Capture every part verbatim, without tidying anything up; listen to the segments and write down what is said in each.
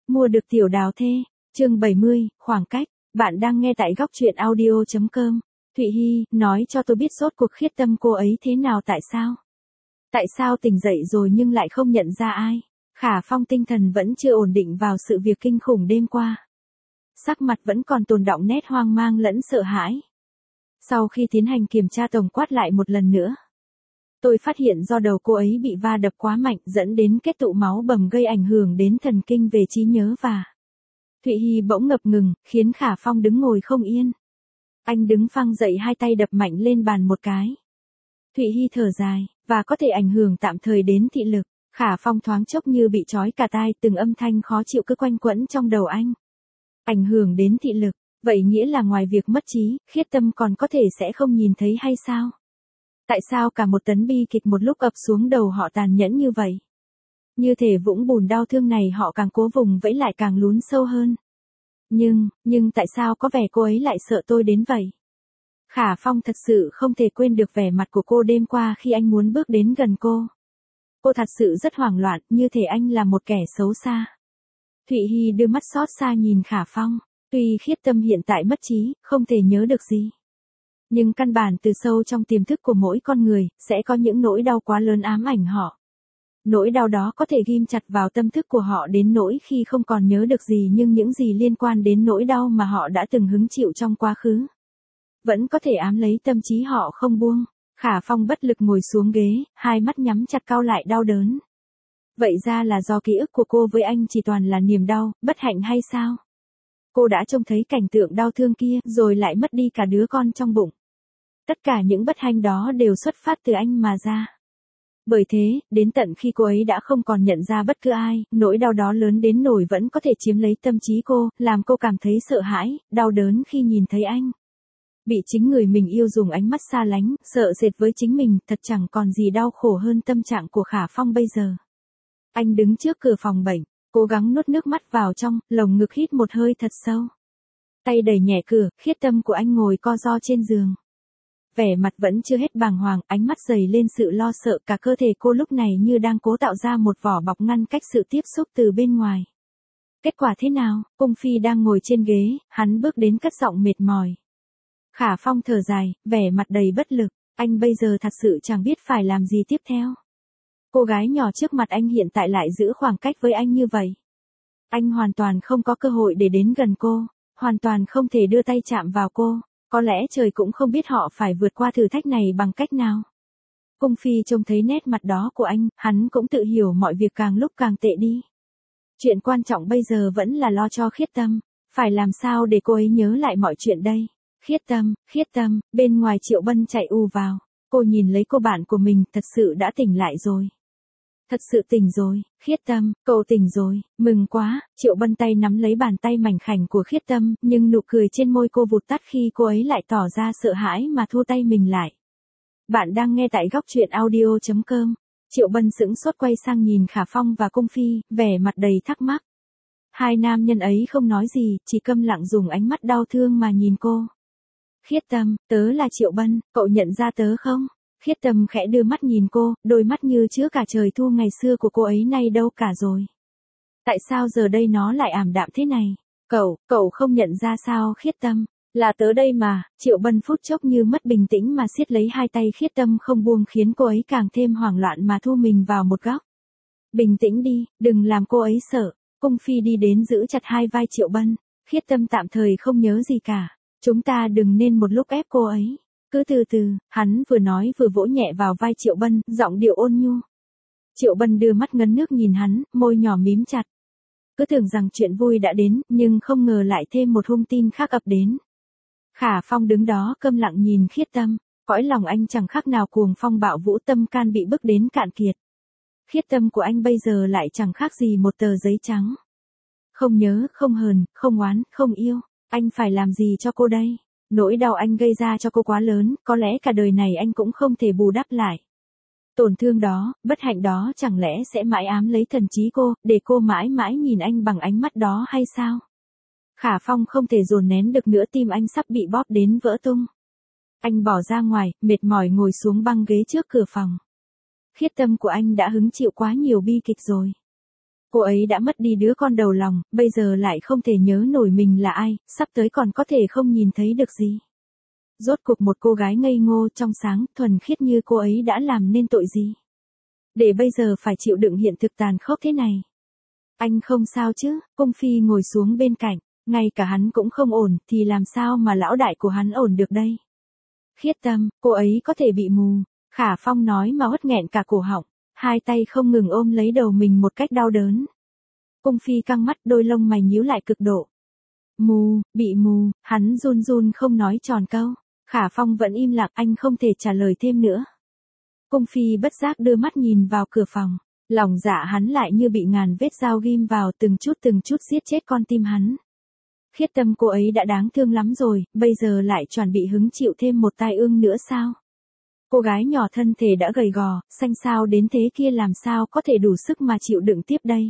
Mua được tiểu đào thê, chương bảy mươi, khoảng cách, bạn đang nghe tại góc truyện audio.com. Thụy Hy, nói cho tôi biết rốt cuộc Khiết Tâm cô ấy thế nào, tại sao? Tại sao tỉnh dậy rồi nhưng lại không nhận ra ai? Khả Phong tinh thần vẫn chưa ổn định vào sự việc kinh khủng đêm qua. Sắc mặt vẫn còn tồn đọng nét hoang mang lẫn sợ hãi. Sau khi tiến hành kiểm tra tổng quát lại một lần nữa, tôi phát hiện do đầu cô ấy bị va đập quá mạnh dẫn đến kết tụ máu bầm gây ảnh hưởng đến thần kinh về trí nhớ và... Thụy Hy bỗng ngập ngừng, khiến Khả Phong đứng ngồi không yên. Anh đứng phăng dậy, hai tay đập mạnh lên bàn một cái. Thụy Hy thở dài, và có thể ảnh hưởng tạm thời đến thị lực. Khả Phong thoáng chốc như bị trói cả tai, từng âm thanh khó chịu cứ quanh quẩn trong đầu anh. Ảnh hưởng đến thị lực, vậy nghĩa là ngoài việc mất trí, Khiết Tâm còn có thể sẽ không nhìn thấy hay sao? Tại sao cả một tấn bi kịch một lúc ập xuống đầu họ tàn nhẫn như vậy? Như thể vũng bùn đau thương này họ càng cố vùng vẫy lại càng lún sâu hơn. Nhưng, nhưng tại sao có vẻ cô ấy lại sợ tôi đến vậy? Khả Phong thật sự không thể quên được vẻ mặt của cô đêm qua khi anh muốn bước đến gần cô. Cô thật sự rất hoảng loạn, như thể anh là một kẻ xấu xa. Thụy Hy đưa mắt xót xa nhìn Khả Phong. Tuy Khiết Tâm hiện tại mất trí, không thể nhớ được gì, nhưng căn bản từ sâu trong tiềm thức của mỗi con người, sẽ có những nỗi đau quá lớn ám ảnh họ. Nỗi đau đó có thể ghim chặt vào tâm thức của họ đến nỗi khi không còn nhớ được gì, nhưng những gì liên quan đến nỗi đau mà họ đã từng hứng chịu trong quá khứ vẫn có thể ám lấy tâm trí họ không buông. Khả Phong bất lực ngồi xuống ghế, hai mắt nhắm chặt cau lại đau đớn. Vậy ra là do ký ức của cô với anh chỉ toàn là niềm đau, bất hạnh hay sao? Cô đã trông thấy cảnh tượng đau thương kia, rồi lại mất đi cả đứa con trong bụng. Tất cả những bất hạnh đó đều xuất phát từ anh mà ra. Bởi thế, đến tận khi cô ấy đã không còn nhận ra bất cứ ai, nỗi đau đó lớn đến nỗi vẫn có thể chiếm lấy tâm trí cô, làm cô cảm thấy sợ hãi, đau đớn khi nhìn thấy anh. Bị chính người mình yêu dùng ánh mắt xa lánh, sợ sệt với chính mình, thật chẳng còn gì đau khổ hơn tâm trạng của Khả Phong bây giờ. Anh đứng trước cửa phòng bệnh, cố gắng nuốt nước mắt vào trong, lồng ngực hít một hơi thật sâu. Tay đẩy nhẹ cửa, Khiết Tâm của anh ngồi co ro trên giường. Vẻ mặt vẫn chưa hết bàng hoàng, ánh mắt dày lên sự lo sợ, cả cơ thể cô lúc này như đang cố tạo ra một vỏ bọc ngăn cách sự tiếp xúc từ bên ngoài. Kết quả thế nào? Cung Phi đang ngồi trên ghế, hắn bước đến cất giọng mệt mỏi. Khả Phong thở dài, vẻ mặt đầy bất lực, anh bây giờ thật sự chẳng biết phải làm gì tiếp theo. Cô gái nhỏ trước mặt anh hiện tại lại giữ khoảng cách với anh như vậy. Anh hoàn toàn không có cơ hội để đến gần cô, hoàn toàn không thể đưa tay chạm vào cô. Có lẽ trời cũng không biết họ phải vượt qua thử thách này bằng cách nào. Cung Phi trông thấy nét mặt đó của anh, hắn cũng tự hiểu mọi việc càng lúc càng tệ đi. Chuyện quan trọng bây giờ vẫn là lo cho Khiết Tâm, phải làm sao để cô ấy nhớ lại mọi chuyện đây. Khiết Tâm, Khiết Tâm, bên ngoài Triệu Bân chạy ù vào, cô nhìn lấy cô bạn của mình, thật sự đã tỉnh lại rồi. Thật sự tỉnh rồi, Khiết Tâm, cậu tỉnh rồi, mừng quá. Triệu Bân tay nắm lấy bàn tay mảnh khảnh của Khiết Tâm, nhưng nụ cười trên môi cô vụt tắt khi cô ấy lại tỏ ra sợ hãi mà thu tay mình lại. Bạn đang nghe tại góc truyện audio.com. Triệu Bân sững sốt quay sang nhìn Khả Phong và Cung Phi, vẻ mặt đầy thắc mắc. Hai nam nhân ấy không nói gì, chỉ câm lặng dùng ánh mắt đau thương mà nhìn cô. Khiết Tâm, tớ là Triệu Bân, cậu nhận ra tớ không? Khiết Tâm khẽ đưa mắt nhìn cô, đôi mắt như chứa cả trời thu ngày xưa của cô ấy nay đâu cả rồi. Tại sao giờ đây nó lại ảm đạm thế này? Cậu, cậu không nhận ra sao? Khiết Tâm, là tớ đây mà. Triệu Bân phút chốc như mất bình tĩnh mà siết lấy hai tay Khiết Tâm không buông, khiến cô ấy càng thêm hoảng loạn mà thu mình vào một góc. Bình tĩnh đi, đừng làm cô ấy sợ. Cung Phi đi đến giữ chặt hai vai Triệu Bân. Khiết Tâm tạm thời không nhớ gì cả. Chúng ta đừng nên một lúc ép cô ấy. Cứ từ từ, hắn vừa nói vừa vỗ nhẹ vào vai Triệu Bân, giọng điệu ôn nhu. Triệu Bân đưa mắt ngấn nước nhìn hắn, môi nhỏ mím chặt. Cứ tưởng rằng chuyện vui đã đến, nhưng không ngờ lại thêm một hung tin khác ập đến. Khả Phong đứng đó câm lặng nhìn Khiết Tâm, cõi lòng anh chẳng khác nào cuồng phong bạo vũ, tâm can bị bức đến cạn kiệt. Khiết Tâm của anh bây giờ lại chẳng khác gì một tờ giấy trắng. Không nhớ, không hờn, không oán, không yêu, anh phải làm gì cho cô đây? Nỗi đau anh gây ra cho cô quá lớn, có lẽ cả đời này anh cũng không thể bù đắp lại. Tổn thương đó, bất hạnh đó chẳng lẽ sẽ mãi ám lấy thần trí cô, để cô mãi mãi nhìn anh bằng ánh mắt đó hay sao? Khả Phong không thể dồn nén được nữa, tim anh sắp bị bóp đến vỡ tung. Anh bỏ ra ngoài, mệt mỏi ngồi xuống băng ghế trước cửa phòng. Khiết Tâm của anh đã hứng chịu quá nhiều bi kịch rồi. Cô ấy đã mất đi đứa con đầu lòng, bây giờ lại không thể nhớ nổi mình là ai, sắp tới còn có thể không nhìn thấy được gì. Rốt cuộc một cô gái ngây ngô trong sáng, thuần khiết như cô ấy đã làm nên tội gì? Để bây giờ phải chịu đựng hiện thực tàn khốc thế này. Anh không sao chứ? Cung Phi ngồi xuống bên cạnh, ngay cả hắn cũng không ổn, thì làm sao mà lão đại của hắn ổn được đây? Khiết Tâm, cô ấy có thể bị mù. Khả Phong nói mà uất nghẹn cả cổ họng, hai tay không ngừng ôm lấy đầu mình một cách đau đớn. Cung Phi căng mắt, đôi lông mày nhíu lại cực độ. Mù, bị mù, hắn run run không nói tròn câu. Khả Phong vẫn im lặng, anh không thể trả lời thêm nữa. Cung Phi bất giác đưa mắt nhìn vào cửa phòng, lòng dạ hắn lại như bị ngàn vết dao ghim vào, từng chút từng chút giết chết con tim hắn. Khiết Tâm, cô ấy đã đáng thương lắm rồi, bây giờ lại chuẩn bị hứng chịu thêm một tai ương nữa sao? Cô gái nhỏ thân thể đã gầy gò, xanh xao đến thế kia làm sao có thể đủ sức mà chịu đựng tiếp đây?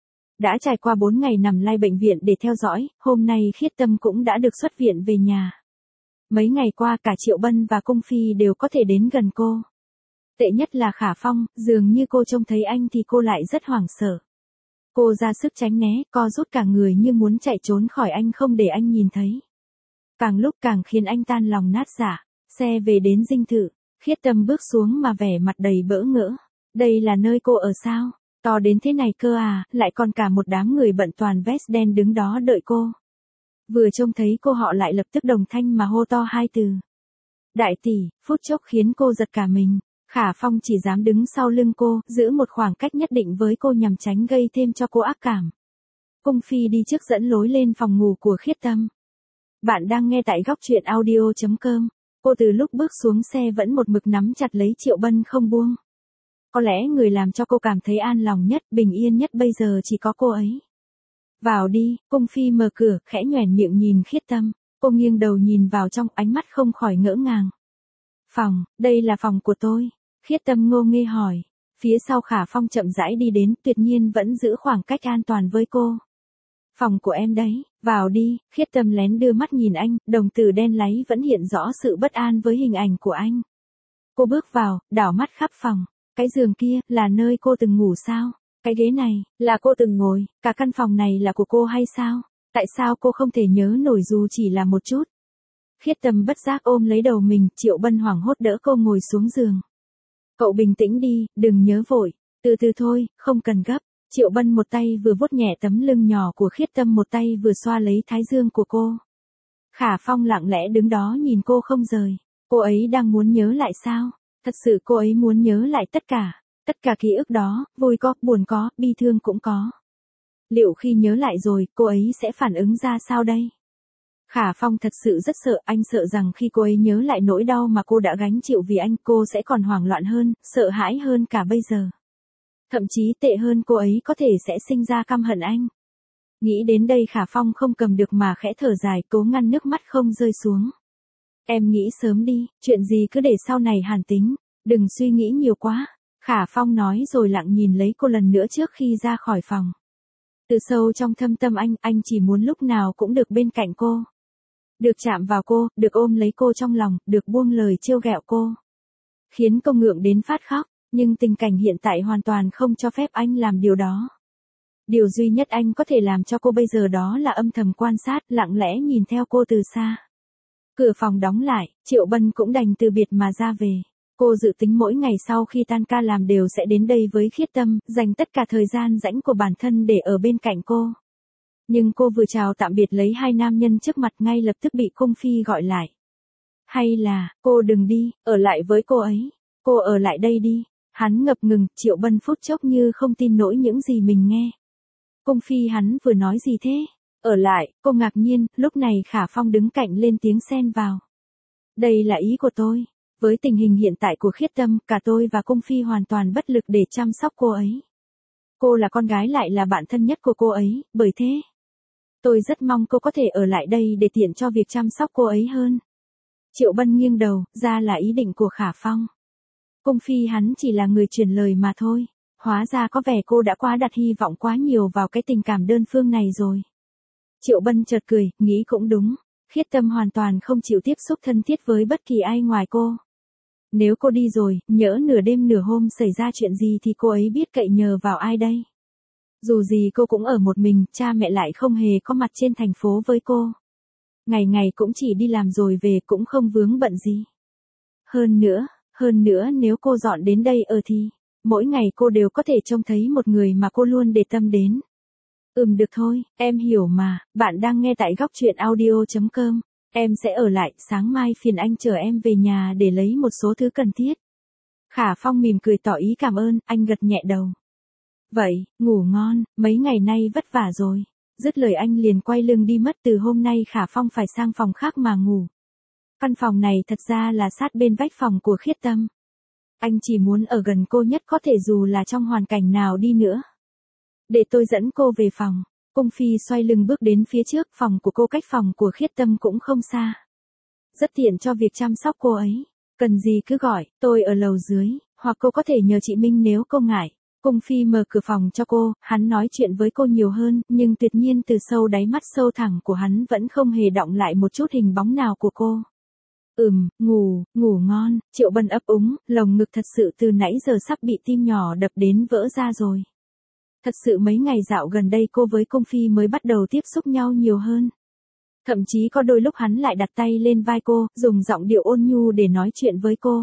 Đã trải qua bốn ngày nằm lay bệnh viện để theo dõi, hôm nay Khiết Tâm cũng đã được xuất viện về nhà. Mấy ngày qua cả Triệu Bân và Cung Phi đều có thể đến gần cô. Tệ nhất là Khả Phong, dường như cô trông thấy anh thì cô lại rất hoảng sợ. Cô ra sức tránh né, co rút cả người như muốn chạy trốn khỏi anh không để anh nhìn thấy. Càng lúc càng khiến anh tan lòng nát dạ. Xe về đến dinh thự, Khiết Tâm bước xuống mà vẻ mặt đầy bỡ ngỡ. Đây là nơi cô ở sao? To đến thế này cơ à, lại còn cả một đám người bận toàn vest đen đứng đó đợi cô. Vừa trông thấy cô họ lại lập tức đồng thanh mà hô to hai từ. Đại tỷ, phút chốc khiến cô giật cả mình. Khả Phong chỉ dám đứng sau lưng cô, giữ một khoảng cách nhất định với cô nhằm tránh gây thêm cho cô ác cảm. Cung Phi đi trước dẫn lối lên phòng ngủ của Khiết Tâm. Bạn đang nghe tại góc truyện audio chấm com. Cô từ lúc bước xuống xe vẫn một mực nắm chặt lấy Triệu Bân không buông. Có lẽ người làm cho cô cảm thấy an lòng nhất, bình yên nhất bây giờ chỉ có cô ấy. Vào đi, Cung Phi mở cửa, khẽ nhoẻn miệng nhìn Khiết Tâm. Cô nghiêng đầu nhìn vào trong, ánh mắt không khỏi ngỡ ngàng. Phòng, đây là phòng của tôi. Khiết Tâm ngô nghê hỏi. Phía sau Khả Phong chậm rãi đi đến, tuyệt nhiên vẫn giữ khoảng cách an toàn với cô. Phòng của em đấy, vào đi. Khiết Tâm lén đưa mắt nhìn anh, đồng tử đen láy vẫn hiện rõ sự bất an với hình ảnh của anh. Cô bước vào, đảo mắt khắp phòng. Cái giường kia, là nơi cô từng ngủ sao? Cái ghế này, là cô từng ngồi, cả căn phòng này là của cô hay sao? Tại sao cô không thể nhớ nổi dù chỉ là một chút? Khiết Tâm bất giác ôm lấy đầu mình, Triệu Bân hoảng hốt đỡ cô ngồi xuống giường. Cậu bình tĩnh đi, đừng nhớ vội, từ từ thôi, không cần gấp. Triệu Bân một tay vừa vuốt nhẹ tấm lưng nhỏ của Khiết Tâm, một tay vừa xoa lấy thái dương của cô. Khả Phong lặng lẽ đứng đó nhìn cô không rời. Cô ấy đang muốn nhớ lại sao? Thật sự cô ấy muốn nhớ lại tất cả. Tất cả ký ức đó, vui có, buồn có, bi thương cũng có. Liệu khi nhớ lại rồi, cô ấy sẽ phản ứng ra sao đây? Khả Phong thật sự rất sợ, anh sợ rằng khi cô ấy nhớ lại nỗi đau mà cô đã gánh chịu vì anh, cô sẽ còn hoảng loạn hơn, sợ hãi hơn cả bây giờ. Thậm chí tệ hơn, cô ấy có thể sẽ sinh ra căm hận anh. Nghĩ đến đây Khả Phong không cầm được mà khẽ thở dài, cố ngăn nước mắt không rơi xuống. Em nghĩ sớm đi, chuyện gì cứ để sau này hàn tính, đừng suy nghĩ nhiều quá. Khả Phong nói rồi lặng nhìn lấy cô lần nữa trước khi ra khỏi phòng. Từ sâu trong thâm tâm anh, anh chỉ muốn lúc nào cũng được bên cạnh cô. Được chạm vào cô, được ôm lấy cô trong lòng, được buông lời trêu ghẹo cô. Khiến cô ngượng đến phát khóc, nhưng tình cảnh hiện tại hoàn toàn không cho phép anh làm điều đó. Điều duy nhất anh có thể làm cho cô bây giờ đó là âm thầm quan sát, lặng lẽ nhìn theo cô từ xa. Cửa phòng đóng lại, Triệu Bân cũng đành từ biệt mà ra về. Cô dự tính mỗi ngày sau khi tan ca làm đều sẽ đến đây với Khiết Tâm, dành tất cả thời gian rảnh của bản thân để ở bên cạnh cô. Nhưng cô vừa chào tạm biệt lấy hai nam nhân trước mặt ngay lập tức bị Cung Phi gọi lại. Hay là, cô đừng đi, ở lại với cô ấy. Cô ở lại đây đi. Hắn ngập ngừng, Triệu Bân phút chốc như không tin nổi những gì mình nghe. Cung Phi, hắn vừa nói gì thế? Ở lại, cô ngạc nhiên, lúc này Khả Phong đứng cạnh lên tiếng xen vào. Đây là ý của tôi. Với tình hình hiện tại của Khiết Tâm, cả tôi và Cung Phi hoàn toàn bất lực để chăm sóc cô ấy. Cô là con gái lại là bạn thân nhất của cô ấy, bởi thế tôi rất mong cô có thể ở lại đây để tiện cho việc chăm sóc cô ấy hơn. Triệu Bân nghiêng đầu, ra là ý định của Khả Phong. Cung Phi, hắn chỉ là người truyền lời mà thôi. Hóa ra có vẻ cô đã quá đặt hy vọng quá nhiều vào cái tình cảm đơn phương này rồi. Triệu Bân chợt cười, nghĩ cũng đúng. Khiết Tâm hoàn toàn không chịu tiếp xúc thân thiết với bất kỳ ai ngoài cô. Nếu cô đi rồi, nhỡ nửa đêm nửa hôm xảy ra chuyện gì thì cô ấy biết cậy nhờ vào ai đây? Dù gì cô cũng ở một mình, cha mẹ lại không hề có mặt trên thành phố với cô. Ngày ngày cũng chỉ đi làm rồi về cũng không vướng bận gì. Hơn nữa, hơn nữa nếu cô dọn đến đây ở thì, mỗi ngày cô đều có thể trông thấy một người mà cô luôn để tâm đến. Ừm được thôi, em hiểu mà, bạn đang nghe tại góc truyện audio chấm com. Em sẽ ở lại, sáng mai phiền anh chở em về nhà để lấy một số thứ cần thiết. Khả Phong mỉm cười tỏ ý cảm ơn, anh gật nhẹ đầu. Vậy, ngủ ngon, mấy ngày nay vất vả rồi. Dứt lời anh liền quay lưng đi mất. Từ hôm nay Khả Phong phải sang phòng khác mà ngủ. Căn phòng này thật ra là sát bên vách phòng của Khiết Tâm. Anh chỉ muốn ở gần cô nhất có thể dù là trong hoàn cảnh nào đi nữa. Để tôi dẫn cô về phòng. Cung Phi xoay lưng bước đến phía trước, phòng của cô cách phòng của Khiết Tâm cũng không xa. Rất tiện cho việc chăm sóc cô ấy. Cần gì cứ gọi, tôi ở lầu dưới, hoặc cô có thể nhờ chị Minh nếu cô ngại. Cung Phi mở cửa phòng cho cô, hắn nói chuyện với cô nhiều hơn, nhưng tuyệt nhiên từ sâu đáy mắt sâu thẳm của hắn vẫn không hề đọng lại một chút hình bóng nào của cô. Ừm, ngủ, ngủ ngon, Triệu Bân ấp úng, lồng ngực thật sự từ nãy giờ sắp bị tim nhỏ đập đến vỡ ra rồi. Thật sự mấy ngày dạo gần đây cô với Cung Phi mới bắt đầu tiếp xúc nhau nhiều hơn. Thậm chí có đôi lúc hắn lại đặt tay lên vai cô, dùng giọng điệu ôn nhu để nói chuyện với cô.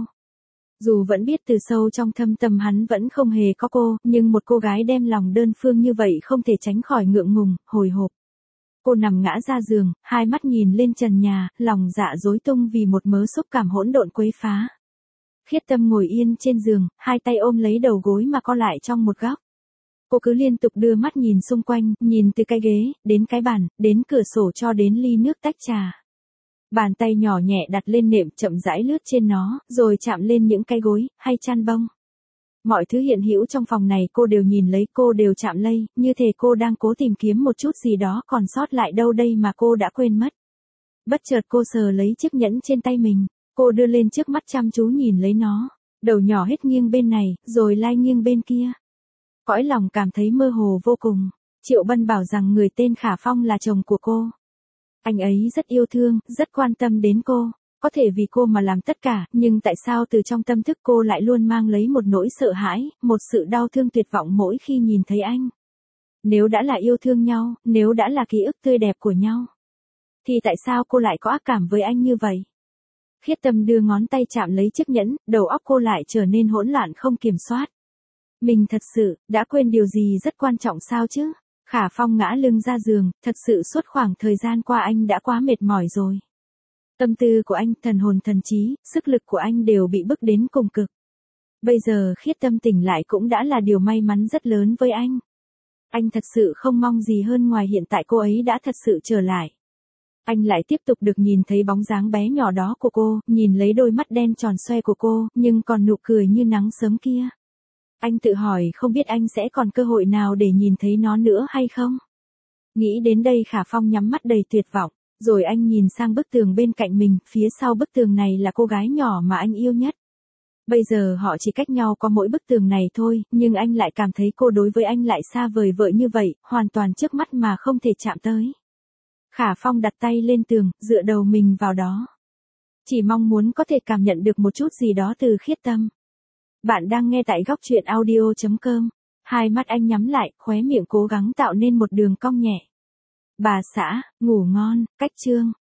Dù vẫn biết từ sâu trong thâm tâm hắn vẫn không hề có cô, nhưng một cô gái đem lòng đơn phương như vậy không thể tránh khỏi ngượng ngùng, hồi hộp. Cô nằm ngã ra giường, hai mắt nhìn lên trần nhà, lòng dạ rối tung vì một mớ xúc cảm hỗn độn quấy phá. Khiết Tâm ngồi yên trên giường, hai tay ôm lấy đầu gối mà co lại trong một góc. Cô cứ liên tục đưa mắt nhìn xung quanh, nhìn từ cái ghế, đến cái bàn, đến cửa sổ cho đến ly nước tách trà. Bàn tay nhỏ nhẹ đặt lên nệm chậm rãi lướt trên nó, rồi chạm lên những cái gối, hay chăn bông. Mọi thứ hiện hữu trong phòng này cô đều nhìn lấy, cô đều chạm lây, như thể cô đang cố tìm kiếm một chút gì đó còn sót lại đâu đây mà cô đã quên mất. Bất chợt cô sờ lấy chiếc nhẫn trên tay mình, cô đưa lên trước mắt chăm chú nhìn lấy nó, đầu nhỏ hết nghiêng bên này, rồi lai nghiêng bên kia. Cõi lòng cảm thấy mơ hồ vô cùng. Triệu Bân bảo rằng người tên Khả Phong là chồng của cô. Anh ấy rất yêu thương, rất quan tâm đến cô, có thể vì cô mà làm tất cả, nhưng tại sao từ trong tâm thức cô lại luôn mang lấy một nỗi sợ hãi, một sự đau thương tuyệt vọng mỗi khi nhìn thấy anh. Nếu đã là yêu thương nhau, nếu đã là ký ức tươi đẹp của nhau, thì tại sao cô lại có ác cảm với anh như vậy? Khiết Tâm đưa ngón tay chạm lấy chiếc nhẫn, đầu óc cô lại trở nên hỗn loạn không kiểm soát. Mình thật sự, đã quên điều gì rất quan trọng sao chứ? Khả Phong ngã lưng ra giường, thật sự suốt khoảng thời gian qua anh đã quá mệt mỏi rồi. Tâm tư của anh, thần hồn thần trí, sức lực của anh đều bị bức đến cùng cực. Bây giờ Khiết Tâm tỉnh lại cũng đã là điều may mắn rất lớn với anh. Anh thật sự không mong gì hơn ngoài hiện tại cô ấy đã thật sự trở lại. Anh lại tiếp tục được nhìn thấy bóng dáng bé nhỏ đó của cô, nhìn lấy đôi mắt đen tròn xoe của cô, nhưng còn nụ cười như nắng sớm kia. Anh tự hỏi không biết anh sẽ còn cơ hội nào để nhìn thấy nó nữa hay không? Nghĩ đến đây Khả Phong nhắm mắt đầy tuyệt vọng, rồi anh nhìn sang bức tường bên cạnh mình, phía sau bức tường này là cô gái nhỏ mà anh yêu nhất. Bây giờ họ chỉ cách nhau có mỗi bức tường này thôi, nhưng anh lại cảm thấy cô đối với anh lại xa vời vợi như vậy, hoàn toàn trước mắt mà không thể chạm tới. Khả Phong đặt tay lên tường, dựa đầu mình vào đó. Chỉ mong muốn có thể cảm nhận được một chút gì đó từ Khiết Tâm. Bạn đang nghe tại góc truyện audio chấm com. Hai mắt anh nhắm lại, khóe miệng cố gắng tạo nên một đường cong nhẹ. Bà xã, ngủ ngon, cách chương.